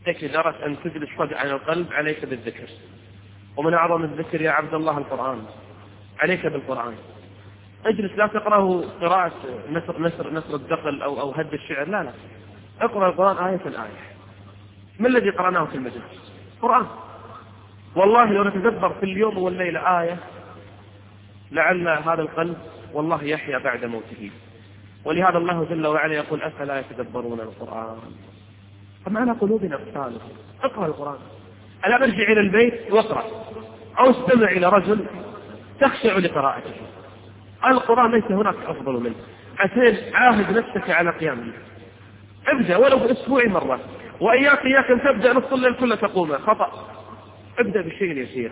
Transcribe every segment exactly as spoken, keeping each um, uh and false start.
إذا أردت أن تجلس صدع عن القلب عليك بالذكر، ومن أعظم الذكر يا عبد الله القرآن، عليك بالقرآن. اجلس لا تقرأه قراءة نثر نثر نثر الدقل أو أو هد الشعر، لا لا، اقرأ القرآن آية الآية. ما الذي قرأناه في المجلس؟ قرآن. والله لو نتدبر في اليوم والليلة آية لعل هذا القلب والله يحيا بعد موته. ولهذا الله جل وعلا يقول أفلا يتدبرون القرآن أم على قلوبنا أقفالها. اقرأ القرآن. ألا برجع إلى البيت واقرأ، أو استمع إلى رجل تخشع لقراءته. القرآن ليس هناك أفضل منه. عشان عاهد نفسك على قيام الليل، ابدأ ولو بأسبوع مرة، وإياك إياك أن تبدأ نص الليل كله تقومه، خطأ. ابدأ بالشيء اليسير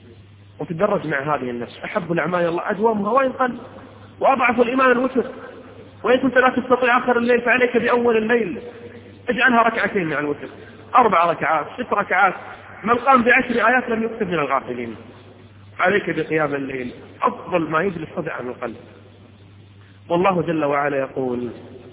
وتدرج مع هذه النفس. أحب الأعمال الله أدومها وإن قل، وأضعف الإيمان الوتر. وإن كنت لا تستطيع آخر الليل فعليك بأول الليل، اجعلها ركعتين مع الوتر، أربع ركعات، ست ركعات. من قام بعشر آيات لم يكتب من الغافلين. عليك بقيام الليل، أفضل ما يجلس صدع عن القلب. والله جل وعلا يقول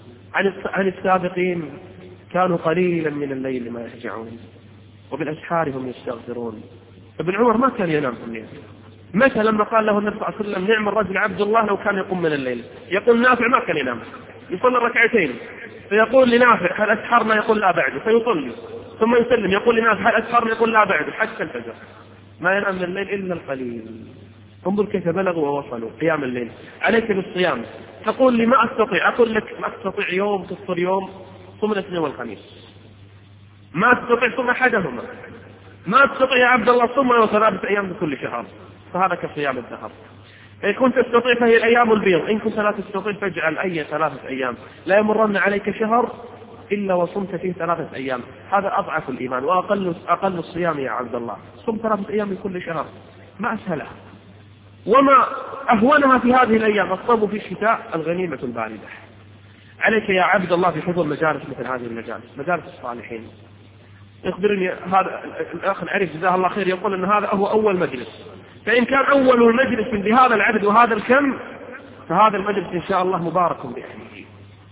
عن السابقين كانوا قليلا من الليل ما يهجعون وبالأسحار هم يستغفرون. ابن عمر ما كان ينام في الليل. متى لما قال له النبي صلى الله عليه وسلم نعم الرجل عبد الله لو كان يقوم من الليل؟ يقول نافع ما كان ينام، يصلي ركعتين، فيقول لنافع هل أسحرنا؟ يقول لا بعد، فيصلي ثم يسلم، يقول لنافع هل أسحرنا؟ يقول لا بعد، حتى الفجر ما ينام من الليل إلا القليل. انظر كيف بلغوا ووصلوا قيام الليل. عليك بالصيام. تقول لي ما أستطيع، أقول لك ما أستطيع يوم تفطر يوم، صم الاثنين والخميس. ما تستطيع صم أحدهما. ما تستطيع يا عبد الله صم ثلاثة أيام بكل شهر، فهذا كصيام الدهر. إن كنت تستطيع فهي الأيام البيض، إن كنت لا تستطيع فاجعل أي ثلاثة أيام. لا يمرن عليك شهر إلا وصمت فيه ثلاثة أيام. هذا أضعف الإيمان وأقل أقل الصيام يا عبد الله. صم ثلاثة أيام من كل شهر، ما أسهلها وما أهونها في هذه الأيام. الصوم في الشتاء الغنيمة الباردة. عليك يا عبد الله بحضور مجالس مثل هذه المجالس، مجالس الصالحين. يخبرني هذا الأخ العريف جزاه الله خير، يقول أن هذا هو أول مجلس، فإن كان أول المجلس بهذا العدد وهذا الكم فهذا المجلس إن شاء الله مبارك بأهله.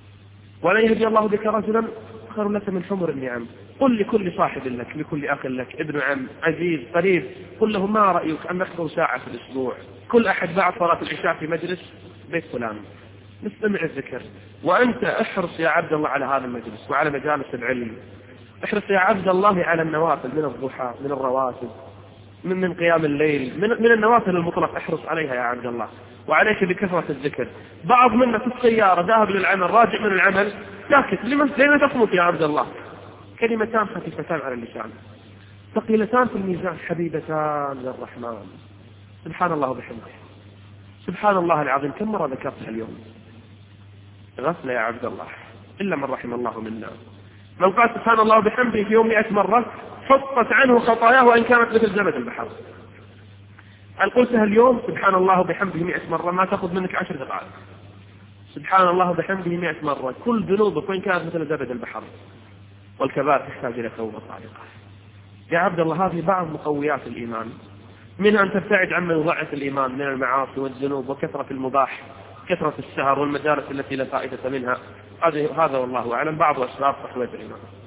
ولن يهدي الله بك رجلا خير لك من حمر النعم. قل لكل صاحب لك، لكل أخ لك، ابن عم، عزيز، قريب، قل له ما رأيك أن نخطو ساعة في الأسبوع، كل أحد بعد صلاة العشاء في مجلس بيت فلان نستمع الذكر. وأنت احرص يا عبد الله على هذا المجلس وعلى مجالس العلم. احرص يا عبد الله على النوافل من الضحى، من الرواتب، من من قيام الليل، من من النوافل المطلق. احرص عليها يا عبد الله، وعليك بكثرة الذكر. بعض منا في السيارة ذاهب للعمل راجع من العمل ساكت، لما تصمت يا عبد الله؟ كلمتان خفيفتان على اللسان، ثقيلتان في الميزان، حبيبتان للرحمن. سبحان الله وبحمده، سبحان الله العظيم. كم مرة ذكرتها اليوم؟ غفلة يا عبد الله، إلا من رحم الله منا. من قال سبحان الله وبحمده في يوم مئة مرة حطت عنه خطاياه وإن كانت مثل زبد البحر. هل قلتها اليوم سبحان الله وبحمده مئة مرة ما تأخذ منك عشر دقائق. سبحان الله وبحمده مئة مرة، كل ذنوبك وإن كانت مثل زبد البحر. والكبائر تحتاج إلى توبة صادقة. يا عبد الله هذه بعض مقويات الإيمان، منها أن تبتعد عما يضعف الإيمان من المعاصي والذنوب وكثرة المباح، كثرة السهر والمجالس التي لا فائدة منها. هذا والله أعلم بعض أسباب تقوية الإيمان.